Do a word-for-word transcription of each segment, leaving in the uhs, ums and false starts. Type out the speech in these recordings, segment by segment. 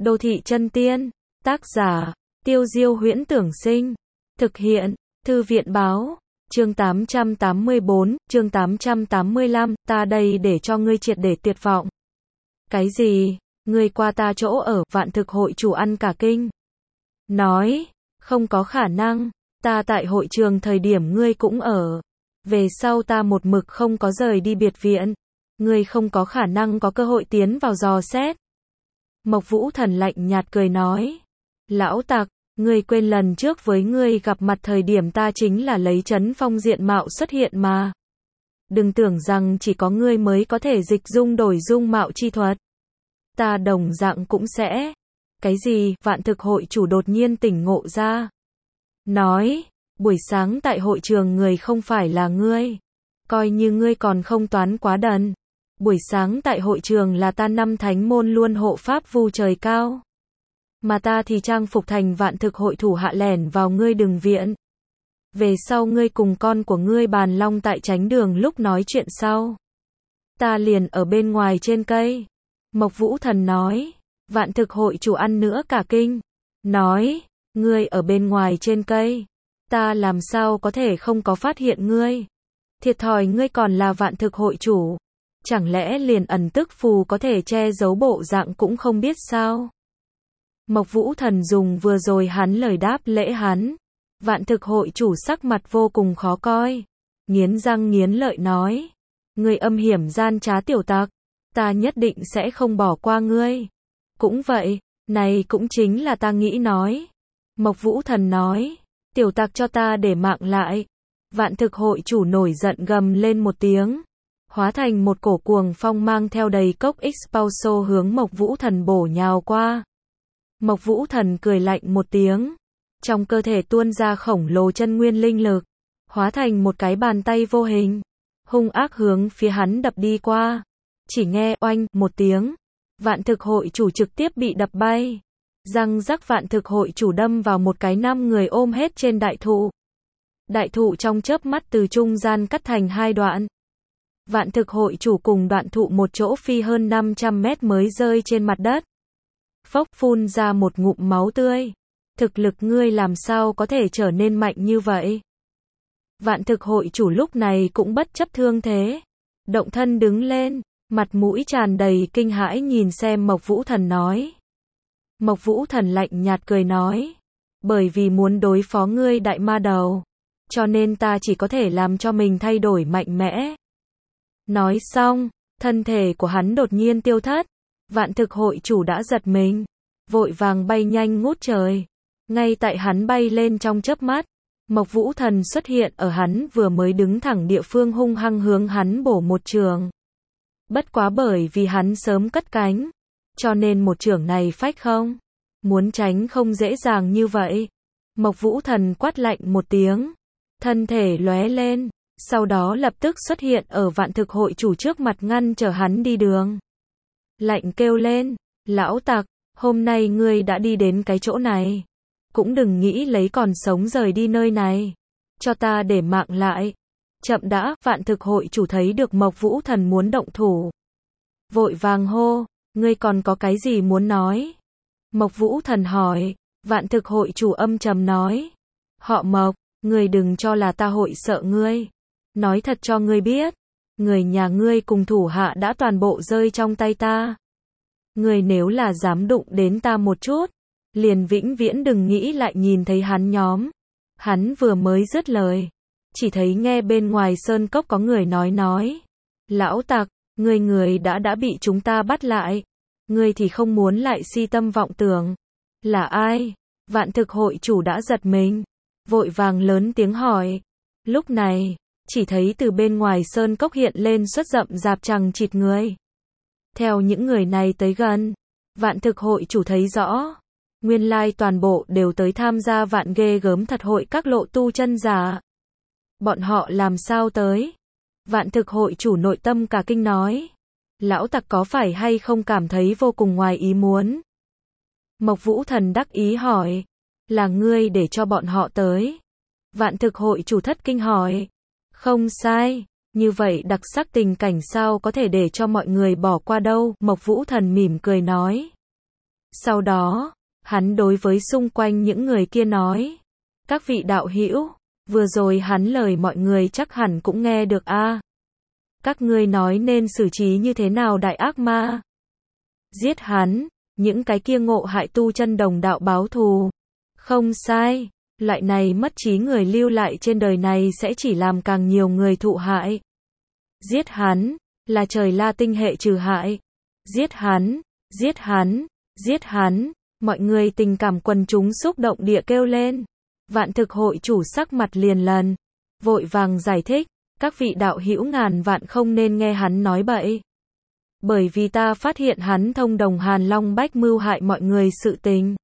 Đô thị chân tiên. Tác giả, Tiêu Diêu Huyễn Tưởng Sinh. Thực hiện, Thư viện Báo. Chương tám trăm tám mươi bốn, chương tám trăm tám mươi lăm, ta đây để cho ngươi triệt để tuyệt vọng. Cái gì? Ngươi qua ta chỗ ở, Vạn Thực hội chủ ăn cả kinh. Nói, không có khả năng, ta tại hội trường thời điểm ngươi cũng ở. Về sau ta một mực không có rời đi biệt viện. Ngươi không có khả năng có cơ hội tiến vào dò xét. Mộc Vũ Thần lạnh nhạt cười nói. Lão tặc, ngươi quên lần trước với ngươi gặp mặt thời điểm ta chính là lấy Trấn Phong diện mạo xuất hiện mà. Đừng tưởng rằng chỉ có ngươi mới có thể dịch dung đổi dung mạo chi thuật. Ta đồng dạng cũng sẽ. Cái gì? Vạn Thực hội chủ đột nhiên tỉnh ngộ ra. Nói, buổi sáng tại hội trường người không phải là ngươi. Coi như ngươi còn không toán quá đần. Buổi sáng tại hội trường là ta năm thánh môn luôn hộ pháp vu trời cao. Mà ta thì trang phục thành Vạn Thực hội thủ hạ lẻn vào ngươi đường viện. Về sau ngươi cùng con của ngươi bàn long tại tránh đường lúc nói chuyện sau. Ta liền ở bên ngoài trên cây. Mộc Vũ Thần nói. Vạn Thực hội chủ ăn nữa cả kinh. Nói, ngươi ở bên ngoài trên cây. Ta làm sao có thể không có phát hiện ngươi. Thiệt thòi ngươi còn là Vạn Thực hội chủ. Chẳng lẽ liền ẩn tức phù có thể che giấu bộ dạng cũng không biết sao? Mộc Vũ Thần dùng vừa rồi hắn lời đáp lễ hắn. Vạn Thực hội chủ sắc mặt vô cùng khó coi. Nghiến răng nghiến lợi nói. Ngươi âm hiểm gian trá tiểu tặc. Ta nhất định sẽ không bỏ qua ngươi. Cũng vậy, này cũng chính là ta nghĩ nói. Mộc Vũ Thần nói. Tiểu tặc cho ta để mạng lại. Vạn Thực hội chủ nổi giận gầm lên một tiếng. Hóa thành một cổ cuồng phong mang theo đầy cốc Expulso hướng Mộc Vũ Thần bổ nhào qua. Mộc Vũ Thần cười lạnh một tiếng. Trong cơ thể tuôn ra khổng lồ chân nguyên linh lực. Hóa thành một cái bàn tay vô hình. Hung ác hướng phía hắn đập đi qua. Chỉ nghe oanh một tiếng. Vạn Thực hội chủ trực tiếp bị đập bay. Răng rắc Vạn Thực hội chủ đâm vào một cái năm người ôm hết trên đại thụ. Đại thụ trong chớp mắt từ trung gian cắt thành hai đoạn. Vạn Thực hội chủ cùng đoạn thụ một chỗ phi hơn năm trăm mét mới rơi trên mặt đất. Phốc phun ra một ngụm máu tươi. Thực lực ngươi làm sao có thể trở nên mạnh như vậy? Vạn Thực hội chủ lúc này cũng bất chấp thương thế. Động thân đứng lên, mặt mũi tràn đầy kinh hãi nhìn xem Mộc Vũ Thần nói. Mộc Vũ Thần lạnh nhạt cười nói. Bởi vì muốn đối phó ngươi đại ma đầu. Cho nên ta chỉ có thể làm cho mình thay đổi mạnh mẽ. Nói xong, thân thể của hắn đột nhiên tiêu thất. Vạn Thực hội chủ đã giật mình. Vội vàng bay nhanh ngút trời. Ngay tại hắn bay lên trong chớp mắt. Mộc Vũ Thần xuất hiện ở hắn vừa mới đứng thẳng địa phương hung hăng hướng hắn bổ một trường. Bất quá bởi vì hắn sớm cất cánh. Cho nên một trường này phách không. Muốn tránh không dễ dàng như vậy. Mộc Vũ Thần quát lạnh một tiếng. Thân thể lóe lên. Sau đó lập tức xuất hiện ở Vạn Thực hội chủ trước mặt ngăn trở hắn đi đường. Lạnh kêu lên. Lão tặc, hôm nay ngươi đã đi đến cái chỗ này. Cũng đừng nghĩ lấy còn sống rời đi nơi này. Cho ta để mạng lại. Chậm đã, Vạn Thực hội chủ thấy được Mộc Vũ Thần muốn động thủ. Vội vàng hô, ngươi còn có cái gì muốn nói? Mộc Vũ Thần hỏi. Vạn Thực hội chủ âm trầm nói. Họ Mộc, ngươi đừng cho là ta hội sợ ngươi. Nói thật cho ngươi biết. Người nhà ngươi cùng thủ hạ đã toàn bộ rơi trong tay ta. Ngươi nếu là dám đụng đến ta một chút. Liền vĩnh viễn đừng nghĩ lại nhìn thấy hắn nhóm. Hắn vừa mới dứt lời. Chỉ thấy nghe bên ngoài sơn cốc có người nói nói. Lão tặc, ngươi người đã đã bị chúng ta bắt lại. Ngươi thì không muốn lại si tâm vọng tưởng. Là ai? Vạn Thực hội chủ đã giật mình. Vội vàng lớn tiếng hỏi. Lúc này, chỉ thấy từ bên ngoài sơn cốc hiện lên xuất rậm rạp chằng chịt người. Theo những người này tới gần, Vạn Thực hội chủ thấy rõ. Nguyên lai toàn bộ đều tới tham gia vạn ghê gớm thật hội các lộ tu chân giả. Bọn họ làm sao tới? Vạn Thực hội chủ nội tâm cả kinh nói. Lão tặc có phải hay không cảm thấy vô cùng ngoài ý muốn? Mộc Vũ Thần đắc ý hỏi. Là ngươi để cho bọn họ tới? Vạn Thực hội chủ thất kinh hỏi. Không sai. Như vậy đặc sắc tình cảnh sao có thể để cho mọi người bỏ qua đâu? Mộc Vũ Thần mỉm cười nói. Sau đó, hắn đối với xung quanh những người kia nói, các vị đạo hữu, vừa rồi hắn lời mọi người chắc hẳn cũng nghe được a. Các ngươi nói nên xử trí như thế nào đại ác ma? Giết hắn, những cái kia ngộ hại tu chân đồng đạo báo thù. Không sai, loại này mất trí người lưu lại trên đời này sẽ chỉ làm càng nhiều người thụ hại. Giết hắn, là trời La Tinh hệ trừ hại. Giết hắn, giết hắn, giết hắn, mọi người tình cảm quần chúng xúc động địa kêu lên. Vạn thực hội chủ sắc mặt liền lần, vội vàng giải thích, các vị đạo hữu ngàn vạn không nên nghe hắn nói bậy. Bởi vì ta phát hiện hắn thông đồng Hàn Long Bách mưu hại mọi người sự tình.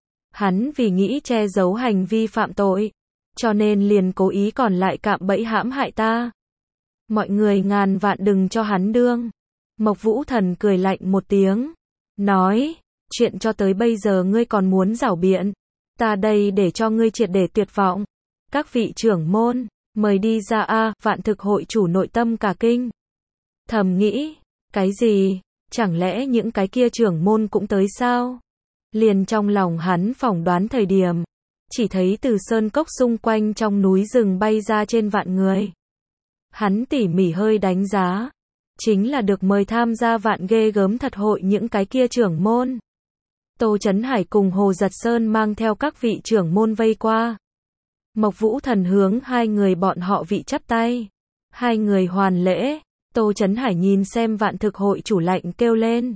Hắn vì nghĩ che giấu hành vi phạm tội, cho nên liền cố ý còn lại cạm bẫy hãm hại ta. Mọi người ngàn vạn đừng cho hắn đương. Mộc Vũ Thần cười lạnh một tiếng, nói, chuyện cho tới bây giờ ngươi còn muốn giảo biện, ta đây để cho ngươi triệt để tuyệt vọng. Các vị trưởng môn, mời đi ra a. Vạn thực hội chủ nội tâm cả kinh. Thầm nghĩ, cái gì, chẳng lẽ những cái kia trưởng môn cũng tới sao? Liền trong lòng hắn phỏng đoán thời điểm, chỉ thấy từ sơn cốc xung quanh trong núi rừng bay ra trên vạn người. Hắn tỉ mỉ hơi đánh giá, chính là được mời tham gia vạn ghê gớm thật hội những cái kia trưởng môn. Tô Chấn Hải cùng Hồ Giật Sơn mang theo các vị trưởng môn vây qua. Mộc Vũ Thần hướng hai người bọn họ vị chắp tay. Hai người hoàn lễ, Tô Chấn Hải nhìn xem vạn thực hội chủ lạnh kêu lên.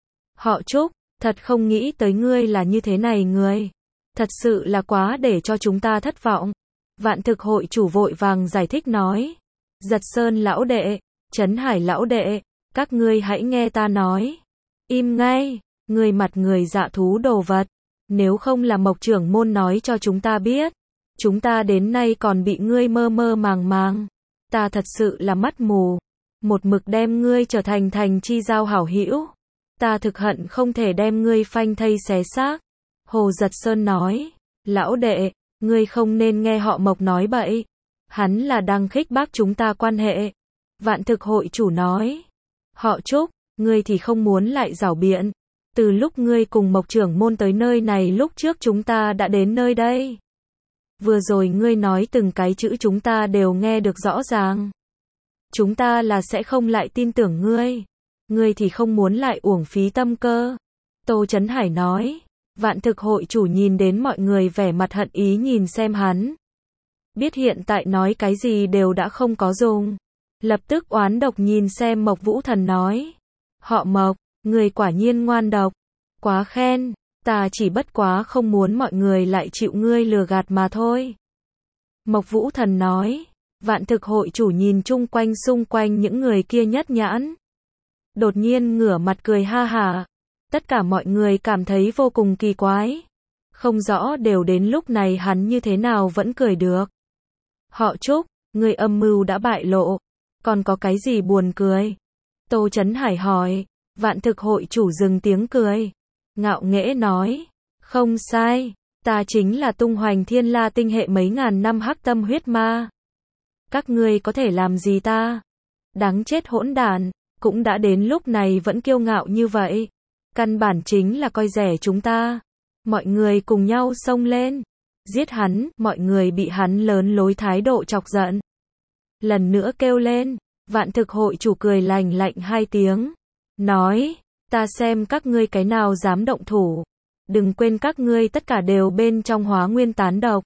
Họ Trúc, thật không nghĩ tới ngươi là như thế này người. Thật sự là quá để cho chúng ta thất vọng. Vạn thực hội chủ vội vàng giải thích nói. Giật Sơn lão đệ, Chấn Hải lão đệ, các ngươi hãy nghe ta nói. Im ngay, ngươi mặt người dạ thú đồ vật. Nếu không là Mộc trưởng môn nói cho chúng ta biết, chúng ta đến nay còn bị ngươi mơ mơ màng màng. Ta thật sự là mắt mù. Một mực đem ngươi trở thành thành chi giao hảo hữu. Ta thực hận không thể đem ngươi phanh thây xé xác. Hồ Giật Sơn nói, lão đệ, ngươi không nên nghe họ Mộc nói bậy. Hắn là đang khích bác chúng ta quan hệ. Vạn thực hội chủ nói, họ Trúc, ngươi thì không muốn lại giảo biện. Từ lúc ngươi cùng Mộc trưởng môn tới nơi này lúc trước chúng ta đã đến nơi đây. Vừa rồi ngươi nói từng cái chữ chúng ta đều nghe được rõ ràng. Chúng ta là sẽ không lại tin tưởng ngươi. Ngươi thì không muốn lại uổng phí tâm cơ. Tô Chấn Hải nói. Vạn thực hội chủ nhìn đến mọi người vẻ mặt hận ý nhìn xem hắn. Biết hiện tại nói cái gì đều đã không có dùng. Lập tức oán độc nhìn xem Mộc Vũ Thần nói. Họ Mộc, người quả nhiên ngoan độc. Quá khen, ta chỉ bất quá không muốn mọi người lại chịu ngươi lừa gạt mà thôi. Mộc Vũ Thần nói. Vạn thực hội chủ nhìn chung quanh xung quanh những người kia nhất nhãn. Đột nhiên ngửa mặt cười ha hả. Tất cả mọi người cảm thấy vô cùng kỳ quái. Không rõ đều đến lúc này hắn như thế nào vẫn cười được. Họ Trúc, người âm mưu đã bại lộ. Còn có cái gì buồn cười? Tô Chấn Hải hỏi. Vạn thực hội chủ dừng tiếng cười. Ngạo nghễ nói. Không sai. Ta chính là tung hoành thiên la tinh hệ mấy ngàn năm hắc tâm huyết ma. Các ngươi có thể làm gì ta? Đáng chết hỗn đản, cũng đã đến lúc này vẫn kiêu ngạo như vậy. Căn bản chính là coi rẻ chúng ta. Mọi người cùng nhau xông lên. Giết hắn, mọi người bị hắn lớn lối thái độ chọc giận. Lần nữa kêu lên, vạn thực hội chủ cười lành lạnh hai tiếng. Nói, ta xem các ngươi cái nào dám động thủ. Đừng quên các ngươi tất cả đều bên trong hóa nguyên tán độc.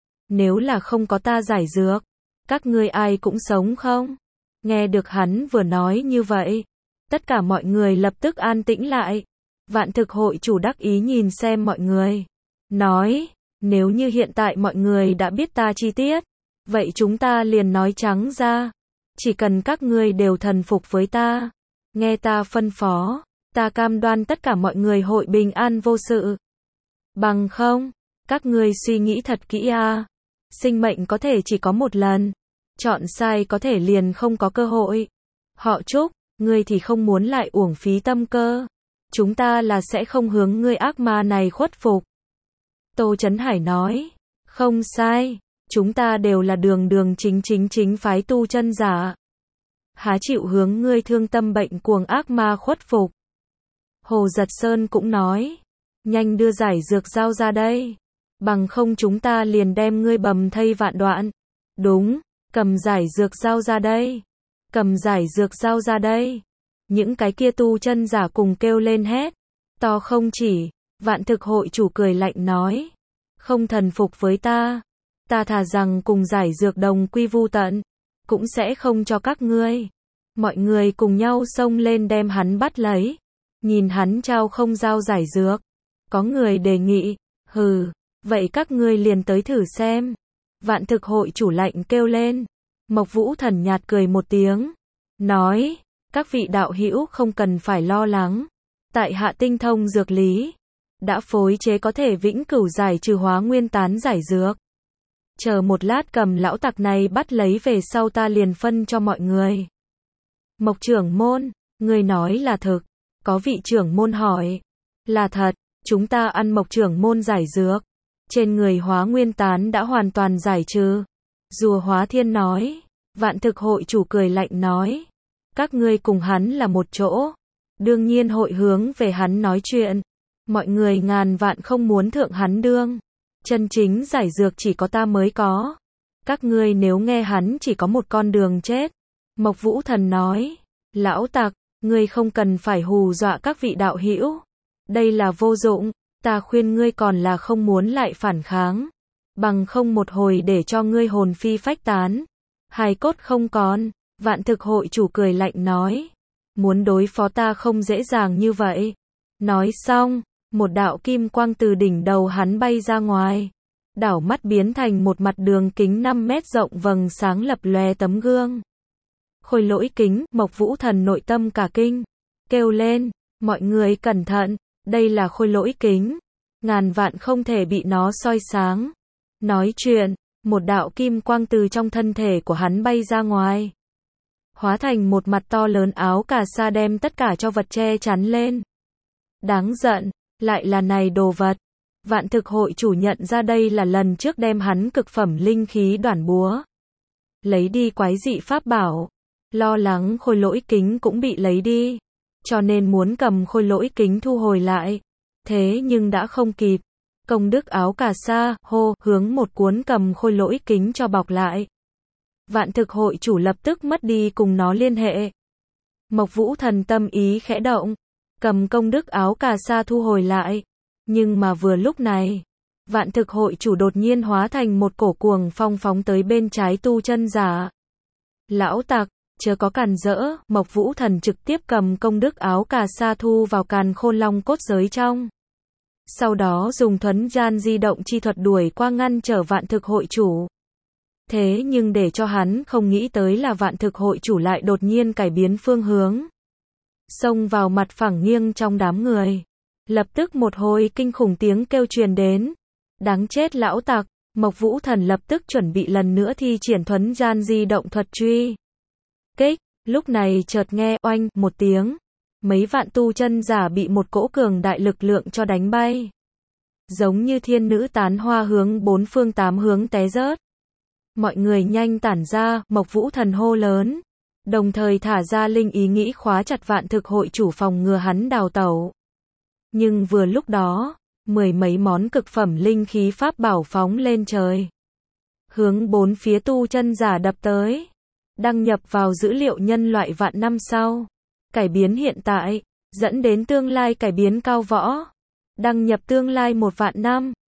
Nếu là không có ta giải dược, các ngươi ai cũng sống không? Nghe được hắn vừa nói như vậy, tất cả mọi người lập tức an tĩnh lại. Vạn thực hội chủ đắc ý nhìn xem mọi người. Nói, nếu như hiện tại mọi người đã biết ta chi tiết, vậy chúng ta liền nói trắng ra. Chỉ cần các ngươi đều thần phục với ta, nghe ta phân phó, ta cam đoan tất cả mọi người hội bình an vô sự. Bằng không, các ngươi suy nghĩ thật kỹ a. Sinh mệnh có thể chỉ có một lần. Chọn sai có thể liền không có cơ hội. Họ Trúc, ngươi thì không muốn lại uổng phí tâm cơ. Chúng ta là sẽ không hướng ngươi ác ma này khuất phục. Tô Chấn Hải nói. Không sai. Chúng ta đều là đường đường chính chính chính phái tu chân giả. Há chịu hướng ngươi thương tâm bệnh cuồng ác ma khuất phục. Hồ Giật Sơn cũng nói. nhanh đưa giải dược giao ra đây. Bằng không chúng ta liền đem ngươi bầm thây vạn đoạn. Đúng, cầm giải dược giao ra đây. Cầm giải dược giao ra đây. Những cái kia tu chân giả cùng kêu lên hét. To không chỉ, Vạn Thực hội chủ cười lạnh nói. Không thần phục với ta. Ta thà rằng cùng giải dược đồng quy vu tận. Cũng sẽ không cho các ngươi. Mọi người cùng nhau xông lên đem hắn bắt lấy. Nhìn hắn trao không giao giải dược. Có người đề nghị. Hừ, vậy các ngươi liền tới thử xem. Vạn Thực hội chủ lạnh kêu lên. Mộc Vũ Thần nhạt cười một tiếng. Nói. Các vị đạo hữu không cần phải lo lắng. Tại hạ tinh thông dược lý. Đã phối chế có thể vĩnh cửu giải trừ hóa nguyên tán giải dược. Chờ một lát cầm lão tặc này bắt lấy về sau ta liền phân cho mọi người. Mộc trưởng môn, người nói là thực. Có vị trưởng môn hỏi. Là thật, chúng ta ăn Mộc trưởng môn giải dược. Trên người hóa nguyên tán đã hoàn toàn giải trừ. Rùa Hóa Thiên nói. Vạn Thực hội chủ cười lạnh nói. Các ngươi cùng hắn là một chỗ. Đương nhiên hội hướng về hắn nói chuyện. Mọi người ngàn vạn không muốn thượng hắn đương. Chân chính giải dược chỉ có ta mới có. Các ngươi nếu nghe hắn chỉ có một con đường chết. Mộc Vũ Thần nói. Lão tặc, ngươi không cần phải hù dọa các vị đạo hữu. Đây là vô dụng. Ta khuyên ngươi còn là không muốn lại phản kháng. Bằng không một hồi để cho ngươi hồn phi phách tán. Hài cốt không còn. Vạn Thực hội chủ cười lạnh nói. Muốn đối phó ta không dễ dàng như vậy. Nói xong, một đạo kim quang từ đỉnh đầu hắn bay ra ngoài. Đảo mắt biến thành một mặt đường kính năm mét rộng vầng sáng lập lòe tấm gương. Khôi lỗi kính, Mộc Vũ Thần nội tâm cả kinh. Kêu lên, mọi người cẩn thận, đây là khôi lỗi kính. Ngàn vạn không thể bị nó soi sáng. Nói chuyện, một đạo kim quang từ trong thân thể của hắn bay ra ngoài. Hóa thành một mặt to lớn áo cà sa đem tất cả cho vật che chắn lên. Đáng giận, lại là này đồ vật. Vạn Thực hội chủ nhận ra đây là lần trước đem hắn cực phẩm linh khí đoản búa. Lấy đi quái dị pháp bảo. Lo lắng khôi lỗi kính cũng bị lấy đi. Cho nên muốn cầm khôi lỗi kính thu hồi lại. Thế nhưng đã không kịp. Công đức áo cà sa, hô, hướng một cuốn cầm khôi lỗi kính cho bọc lại. Vạn Thực hội chủ lập tức mất đi cùng nó liên hệ. Mộc Vũ Thần tâm ý khẽ động. Cầm công đức áo cà sa thu hồi lại. Nhưng mà vừa lúc này, Vạn Thực hội chủ đột nhiên hóa thành một cổ cuồng phong phóng tới bên trái tu chân giả. Lão tặc, chớ có cản rỡ, Mộc Vũ Thần trực tiếp cầm công đức áo cà sa thu vào càn khôn long cốt giới trong. Sau đó dùng thuấn gian di động chi thuật đuổi qua ngăn trở Vạn Thực hội chủ. Thế nhưng để cho hắn không nghĩ tới là Vạn Thực hội chủ lại đột nhiên cải biến phương hướng. Xông vào mặt phẳng nghiêng trong đám người. Lập tức một hồi kinh khủng tiếng kêu truyền đến. Đáng chết lão tặc, Mộc Vũ Thần lập tức chuẩn bị lần nữa thi triển thuấn gian di động thuật truy. Kích, lúc này chợt nghe oanh một tiếng. Mấy vạn tu chân giả bị một cỗ cường đại lực lượng cho đánh bay. Giống như thiên nữ tán hoa hướng bốn phương tám hướng té rớt. Mọi người nhanh tản ra, Mộc Vũ Thần hô lớn. Đồng thời thả ra linh ý nghĩ khóa chặt Vạn Thực hội chủ phòng ngừa hắn đào tẩu. Nhưng vừa lúc đó, mười mấy món cực phẩm linh khí pháp bảo phóng lên trời. Hướng bốn phía tu chân giả đập tới. Đăng nhập vào dữ liệu nhân loại vạn năm sau. Cải biến hiện tại, dẫn đến tương lai cải biến cao võ. Đăng nhập tương lai một vạn năm.